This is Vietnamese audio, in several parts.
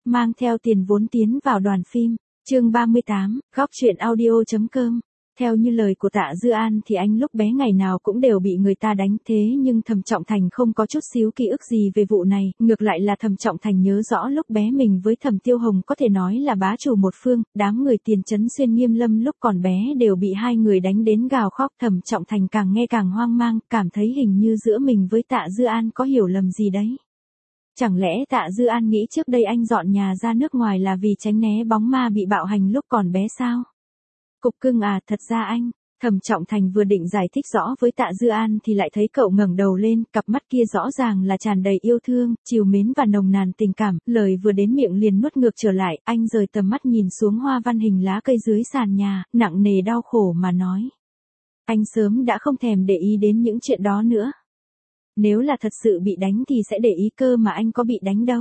mang theo tiền vốn tiến vào đoàn phim. Chương 38, góc truyện audio.com. Theo như lời của Tạ Dư An thì anh lúc bé ngày nào cũng đều bị người ta đánh, thế nhưng Thẩm Trọng Thành không có chút xíu ký ức gì về vụ này, ngược lại là Thẩm Trọng Thành nhớ rõ lúc bé mình với Thẩm Tiêu Hồng có thể nói là bá chủ một phương, đám người Tiền Trấn Xuyên Nghiêm Lâm lúc còn bé đều bị hai người đánh đến gào khóc. Thẩm Trọng Thành càng nghe càng hoang mang, cảm thấy hình như giữa mình với Tạ Dư An có hiểu lầm gì đấy. Chẳng lẽ Tạ Dư An nghĩ trước đây anh dọn nhà ra nước ngoài là vì tránh né bóng ma bị bạo hành lúc còn bé sao? Cục cưng à, thật ra anh, Thẩm Trọng Thành vừa định giải thích rõ với Tạ Dư An thì lại thấy cậu ngẩng đầu lên, cặp mắt kia rõ ràng là tràn đầy yêu thương, trìu mến và nồng nàn tình cảm, lời vừa đến miệng liền nuốt ngược trở lại, anh rời tầm mắt nhìn xuống hoa văn hình lá cây dưới sàn nhà, nặng nề đau khổ mà nói. Anh sớm đã không thèm để ý đến những chuyện đó nữa. Nếu là thật sự bị đánh thì sẽ để ý, cơ mà anh có bị đánh đâu.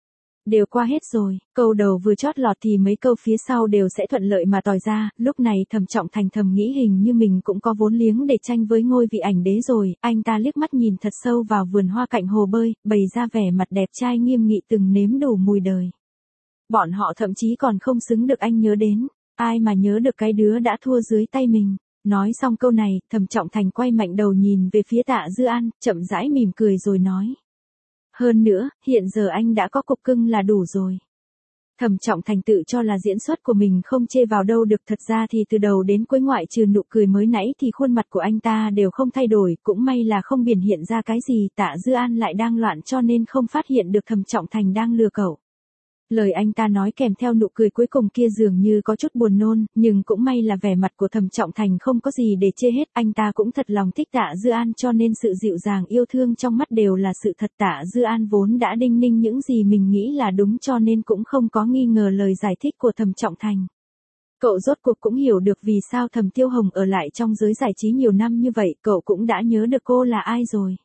Đều qua hết rồi, câu đầu vừa chót lọt thì mấy câu phía sau đều sẽ thuận lợi mà tòi ra, lúc này Thẩm Trọng Thành thầm nghĩ hình như mình cũng có vốn liếng để tranh với ngôi vị ảnh đế rồi, anh ta liếc mắt nhìn thật sâu vào vườn hoa cạnh hồ bơi, bày ra vẻ mặt đẹp trai nghiêm nghị từng nếm đủ mùi đời. Bọn họ thậm chí còn không xứng được anh nhớ đến, ai mà nhớ được cái đứa đã thua dưới tay mình. Nói xong câu này, Thẩm Trọng Thành quay mạnh đầu nhìn về phía Tạ Dư An, chậm rãi mỉm cười rồi nói. Hơn nữa, hiện giờ anh đã có cục cưng là đủ rồi. Thẩm Trọng Thành tự cho là diễn xuất của mình không chê vào đâu được, thật ra thì từ đầu đến cuối ngoại trừ nụ cười mới nãy thì khuôn mặt của anh ta đều không thay đổi, cũng may là không biểu hiện ra cái gì. Tạ Dư An lại đang loạn cho nên không phát hiện được Thẩm Trọng Thành đang lừa cậu. Lời anh ta nói kèm theo nụ cười cuối cùng kia dường như có chút buồn nôn, nhưng cũng may là vẻ mặt của Thẩm Trọng Thành không có gì để chê hết, anh ta cũng thật lòng thích Tạ Dư An cho nên sự dịu dàng yêu thương trong mắt đều là sự thật. Tạ Dư An vốn đã đinh ninh những gì mình nghĩ là đúng cho nên cũng không có nghi ngờ lời giải thích của Thẩm Trọng Thành. Cậu rốt cuộc cũng hiểu được vì sao Thẩm Tiêu Hồng ở lại trong giới giải trí nhiều năm như vậy, cậu cũng đã nhớ được cô là ai rồi.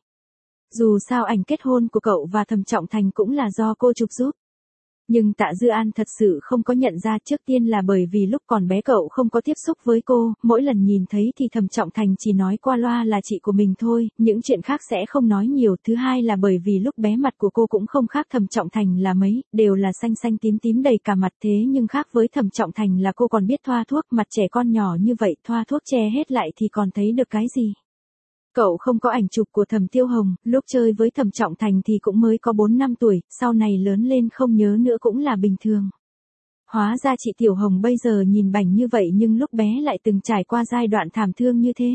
Dù sao ảnh kết hôn của cậu và Thẩm Trọng Thành cũng là do cô chụp giúp. Nhưng Tạ Dư An thật sự không có nhận ra, trước tiên là bởi vì lúc còn bé cậu không có tiếp xúc với cô, mỗi lần nhìn thấy thì Thẩm Trọng Thành chỉ nói qua loa là chị của mình thôi, những chuyện khác sẽ không nói nhiều. Thứ hai là bởi vì lúc bé mặt của cô cũng không khác Thẩm Trọng Thành là mấy, đều là xanh xanh tím tím đầy cả mặt, thế nhưng khác với Thẩm Trọng Thành là cô còn biết thoa thuốc, mặt trẻ con nhỏ như vậy thoa thuốc che hết lại thì còn thấy được cái gì. Cậu không có ảnh chụp của Thẩm Tiêu Hồng, lúc chơi với Thẩm Trọng Thành thì cũng mới có 4 năm tuổi, sau này lớn lên không nhớ nữa cũng là bình thường. Hóa ra chị Tiểu Hồng bây giờ nhìn bảnh như vậy nhưng lúc bé lại từng trải qua giai đoạn thảm thương như thế.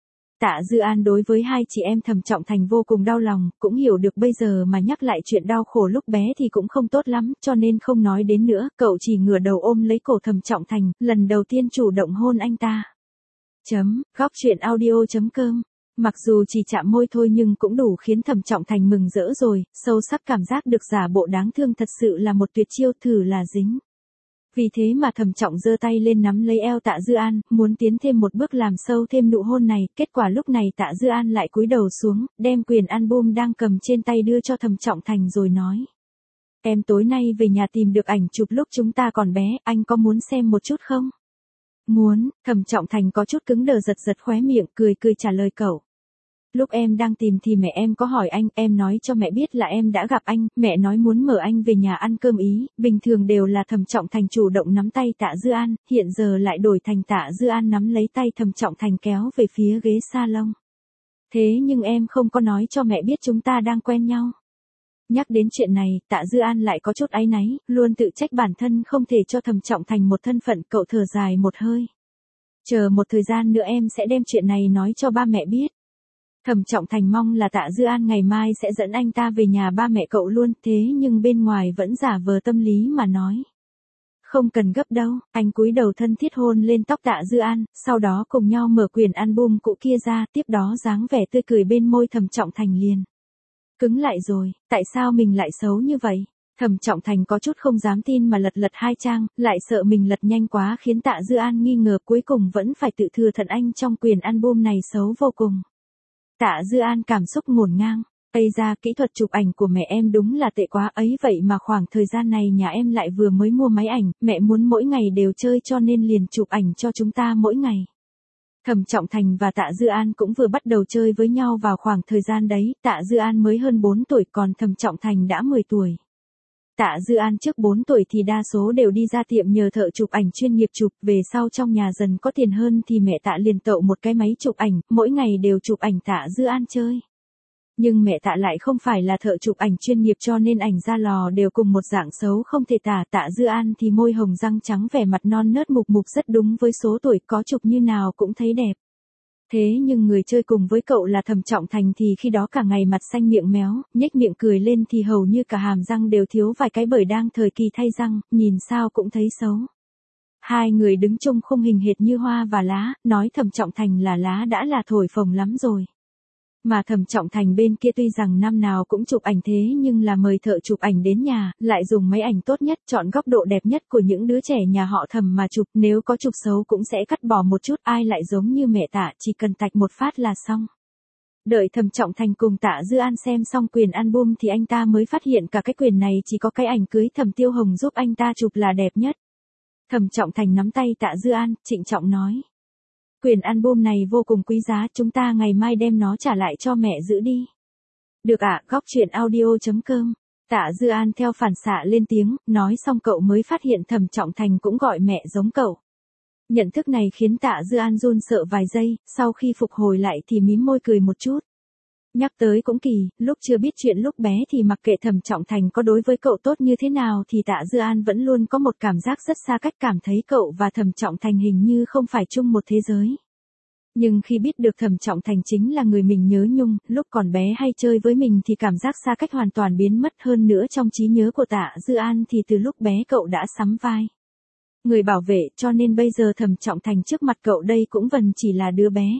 Tạ Dư An đối với hai chị em Thẩm Trọng Thành vô cùng đau lòng, cũng hiểu được bây giờ mà nhắc lại chuyện đau khổ lúc bé thì cũng không tốt lắm, cho nên không nói đến nữa, cậu chỉ ngửa đầu ôm lấy cổ Thẩm Trọng Thành, lần đầu tiên chủ động hôn anh ta. Góc truyện audio.com. Mặc dù chỉ chạm môi thôi nhưng cũng đủ khiến Thẩm Trọng Thành mừng rỡ rồi, sâu sắc cảm giác được giả bộ đáng thương thật sự là một tuyệt chiêu, thử là dính. Vì thế mà Thẩm Trọng giơ tay lên nắm lấy eo Tạ Dư An, muốn tiến thêm một bước làm sâu thêm nụ hôn này, kết quả lúc này Tạ Dư An lại cúi đầu xuống, đem quyển album đang cầm trên tay đưa cho Thẩm Trọng Thành rồi nói. Em tối nay về nhà tìm được ảnh chụp lúc chúng ta còn bé, anh có muốn xem một chút không? Muốn. Thẩm Trọng Thành có chút cứng đờ, giật giật khóe miệng, cười cười trả lời cậu. Lúc em đang tìm thì mẹ em có hỏi anh, em nói cho mẹ biết là em đã gặp anh, mẹ nói muốn mời anh về nhà ăn cơm ý, bình thường đều là Thẩm Trọng Thành chủ động nắm tay Tạ Dư An, hiện giờ lại đổi thành Tạ Dư An nắm lấy tay Thẩm Trọng Thành kéo về phía ghế salon. Thế nhưng em không có nói cho mẹ biết chúng ta đang quen nhau. Nhắc đến chuyện này, Tạ Dư An lại có chút áy náy, luôn tự trách bản thân không thể cho Thẩm Trọng Thành một thân phận, cậu thở dài một hơi. Chờ một thời gian nữa em sẽ đem chuyện này nói cho ba mẹ biết. Thẩm Trọng Thành mong là Tạ Dư An ngày mai sẽ dẫn anh ta về nhà ba mẹ cậu luôn, thế nhưng bên ngoài vẫn giả vờ tâm lý mà nói. Không cần gấp đâu, anh cúi đầu thân thiết hôn lên tóc Tạ Dư An, sau đó cùng nhau mở quyển album cũ kia ra, tiếp đó dáng vẻ tươi cười bên môi Thẩm Trọng Thành liền cứng lại rồi, tại sao mình lại xấu như vậy? Thẩm Trọng Thành có chút không dám tin mà lật hai trang, lại sợ mình lật nhanh quá khiến Tạ Dư An nghi ngờ, cuối cùng vẫn phải tự thừa thận anh trong quyển album này xấu vô cùng. Tạ Dư An cảm xúc ngổn ngang, Ây da, kỹ thuật chụp ảnh của mẹ em đúng là tệ quá ấy, vậy mà khoảng thời gian này nhà em lại vừa mới mua máy ảnh, mẹ muốn mỗi ngày đều chơi cho nên liền chụp ảnh cho chúng ta mỗi ngày. Thẩm Trọng Thành và Tạ Dư An cũng vừa bắt đầu chơi với nhau vào khoảng thời gian đấy, Tạ Dư An mới hơn 4 tuổi còn Thẩm Trọng Thành đã 10 tuổi. Tạ Dư An trước 4 tuổi thì đa số đều đi ra tiệm nhờ thợ chụp ảnh chuyên nghiệp chụp, về sau trong nhà dần có tiền hơn thì mẹ Tạ liền tậu một cái máy chụp ảnh, mỗi ngày đều chụp ảnh Tạ Dư An chơi. Nhưng mẹ Tạ lại không phải là thợ chụp ảnh chuyên nghiệp cho nên ảnh ra lò đều cùng một dạng xấu không thể tả. Tạ Dư An thì môi hồng răng trắng vẻ mặt non nớt mục mục rất đúng với số tuổi, có chụp như nào cũng thấy đẹp. Thế nhưng người chơi cùng với cậu là Thẩm Trọng Thành thì khi đó cả ngày mặt xanh miệng méo, nhếch miệng cười lên thì hầu như cả hàm răng đều thiếu vài cái bởi đang thời kỳ thay răng, nhìn sao cũng thấy xấu. Hai người đứng chung khung hình hệt như hoa và lá, nói Thẩm Trọng Thành là lá đã là thổi phồng lắm rồi. Mà Thẩm Trọng Thành bên kia tuy rằng năm nào cũng chụp ảnh thế nhưng là mời thợ chụp ảnh đến nhà, lại dùng máy ảnh tốt nhất, chọn góc độ đẹp nhất của những đứa trẻ nhà họ Thẩm mà chụp, nếu có chụp xấu cũng sẽ cắt bỏ một chút, ai lại giống như mẹ Tạ, chỉ cần tạch một phát là xong. Đợi Thẩm Trọng Thành cùng Tạ Dư An xem xong quyển album thì anh ta mới phát hiện cả cái quyển này chỉ có cái ảnh cưới Thẩm Tiêu Hồng giúp anh ta chụp là đẹp nhất. Thẩm Trọng Thành nắm tay Tạ Dư An, trịnh trọng nói. Quyển album này vô cùng quý giá, chúng ta ngày mai đem nó trả lại cho mẹ giữ đi. Được ạ, góc chuyện audio.com. Tạ Dư An theo phản xạ lên tiếng, nói xong cậu mới phát hiện Thẩm Trọng Thành cũng gọi mẹ giống cậu. Nhận thức này khiến Tạ Dư An run sợ vài giây, sau khi phục hồi lại thì mím môi cười một chút. Nhắc tới cũng kỳ, lúc chưa biết chuyện lúc bé thì mặc kệ Thẩm Trọng Thành có đối với cậu tốt như thế nào thì Tạ Dư An vẫn luôn có một cảm giác rất xa cách, cảm thấy cậu và Thẩm Trọng Thành hình như không phải chung một thế giới. Nhưng khi biết được Thẩm Trọng Thành chính là người mình nhớ nhung, lúc còn bé hay chơi với mình thì cảm giác xa cách hoàn toàn biến mất, hơn nữa trong trí nhớ của Tạ Dư An thì từ lúc bé cậu đã sắm vai người bảo vệ, cho nên bây giờ Thẩm Trọng Thành trước mặt cậu đây cũng vẫn chỉ là đứa bé.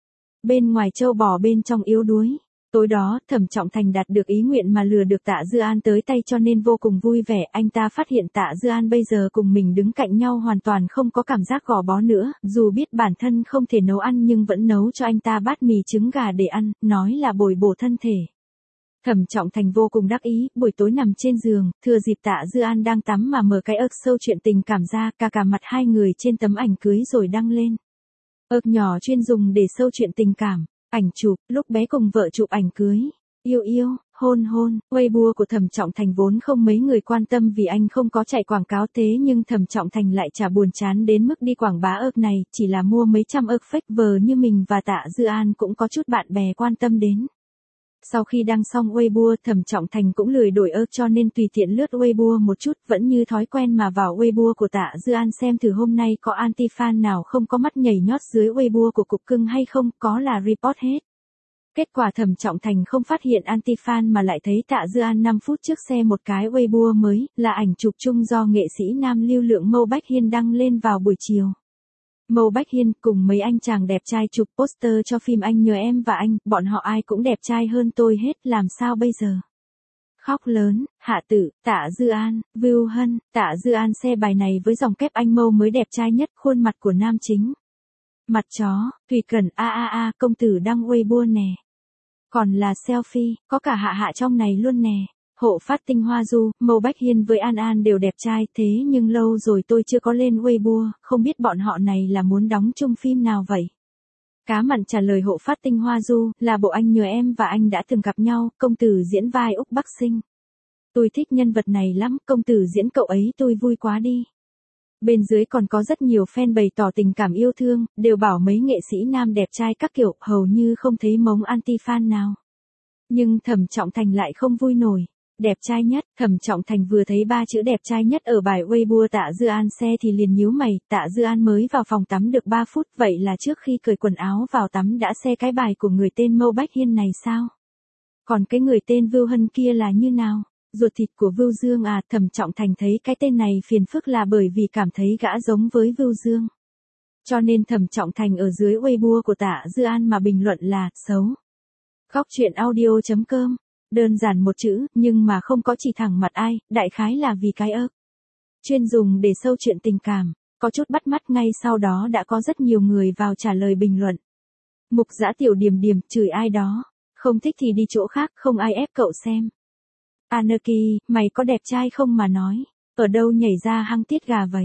Bên ngoài trâu bò bên trong yếu đuối. Tối đó, Thẩm Trọng Thành đạt được ý nguyện mà lừa được Tạ Dư An tới tay cho nên vô cùng vui vẻ, anh ta phát hiện Tạ Dư An bây giờ cùng mình đứng cạnh nhau hoàn toàn không có cảm giác gò bó nữa, dù biết bản thân không thể nấu ăn nhưng vẫn nấu cho anh ta bát mì trứng gà để ăn, nói là bồi bổ thân thể. Thẩm Trọng Thành vô cùng đắc ý, buổi tối nằm trên giường, thừa dịp Tạ Dư An đang tắm mà mở cái ức sâu chuyện tình cảm ra, cả mặt hai người trên tấm ảnh cưới rồi đăng lên. Ức nhỏ chuyên dùng để sâu chuyện tình cảm. Ảnh chụp, lúc bé cùng vợ chụp ảnh cưới. Yêu yêu, hôn hôn, Weibo của Thẩm Trọng Thành vốn không mấy người quan tâm vì anh không có chạy quảng cáo, thế nhưng Thẩm Trọng Thành lại chả buồn chán đến mức đi quảng bá ức này, chỉ là mua mấy trăm ức fake vờ như mình và Tạ Dư An cũng có chút bạn bè quan tâm đến. Sau khi đăng xong Weibo, Thẩm Trọng Thành cũng lười đổi ức cho nên tùy tiện lướt Weibo một chút, vẫn như thói quen mà vào Weibo của Tạ Dư An xem thử hôm nay có anti-fan nào không có mắt nhảy nhót dưới Weibo của cục cưng hay không, có là report hết. Kết quả Thẩm Trọng Thành không phát hiện anti-fan mà lại thấy Tạ Dư An 5 phút trước share một cái Weibo mới, là ảnh chụp chung do nghệ sĩ nam lưu lượng Mâu Bách Hiên đăng lên vào buổi chiều. Mâu Bách Hiên cùng mấy anh chàng đẹp trai chụp poster cho phim Anh Nhờ Em Và Anh, bọn họ ai cũng đẹp trai hơn tôi hết, làm sao bây giờ? Khóc lớn, Hạ Tử, Tạ Dư An, Vưu Hân, Tạ Dư An share bài này với dòng kép anh Mâu mới đẹp trai nhất, khuôn mặt của nam chính. Mặt chó, Thùy Cần công tử đăng Weibo nè. Còn là selfie, có cả Hạ Hạ trong này luôn nè. Hộ phát tinh Hoa Du, Mâu Bách Hiên với An An đều đẹp trai, thế nhưng lâu rồi tôi chưa có lên Weibo, không biết bọn họ này là muốn đóng chung phim nào vậy? Cá mặn trả lời hộ phát tinh Hoa Du, là bộ Anh Nhờ Em Và Anh đã từng gặp nhau, công tử diễn vai Úc Bắc Sinh. Tôi thích nhân vật này lắm, công tử diễn cậu ấy tôi vui quá đi. Bên dưới còn có rất nhiều fan bày tỏ tình cảm yêu thương, đều bảo mấy nghệ sĩ nam đẹp trai các kiểu, hầu như không thấy mống anti-fan nào. Nhưng Thẩm Trọng Thành lại không vui nổi. Đẹp trai nhất, Thẩm Trọng Thành vừa thấy 3 chữ đẹp trai nhất ở bài Weibo Tạ Dư An share thì liền nhíu mày, Tạ Dư An mới vào phòng tắm được 3 phút, vậy là trước khi cởi quần áo vào tắm đã share cái bài của người tên Mâu Bách Hiên này sao? Còn cái người tên Vưu Hân kia là như nào? Ruột thịt của Vưu Dương à? Thẩm Trọng Thành thấy cái tên này phiền phức là bởi vì cảm thấy gã giống với Vưu Dương. Cho nên Thẩm Trọng Thành ở dưới Weibo của Tạ Dư An mà bình luận là, xấu. Góc chuyện audio.com. Đơn giản một chữ, nhưng mà không có chỉ thẳng mặt ai, đại khái là vì cái ức. Chuyên dùng để sâu chuyện tình cảm, có chút bắt mắt, ngay sau đó đã có rất nhiều người vào trả lời bình luận. Mục Dã Tiểu Điềm Điềm, chửi ai đó, không thích thì đi chỗ khác, không ai ép cậu xem. Anarchy, mày có đẹp trai không mà nói, ở đâu nhảy ra hăng tiết gà vậy?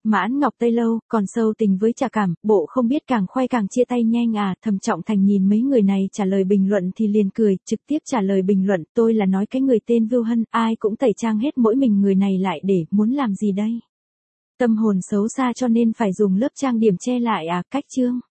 Mãn Ngọc Tây Lâu, còn sâu tình với Trà Cảm, bộ không biết càng khoe càng chia tay nhanh à. Thẩm Trọng Thành nhìn mấy người này trả lời bình luận thì liền cười, trực tiếp trả lời bình luận, tôi là nói cái người tên Vưu Hân, ai cũng tẩy trang hết mỗi mình người này lại để, muốn làm gì đây? Tâm hồn xấu xa cho nên phải dùng lớp trang điểm che lại à, cách chương.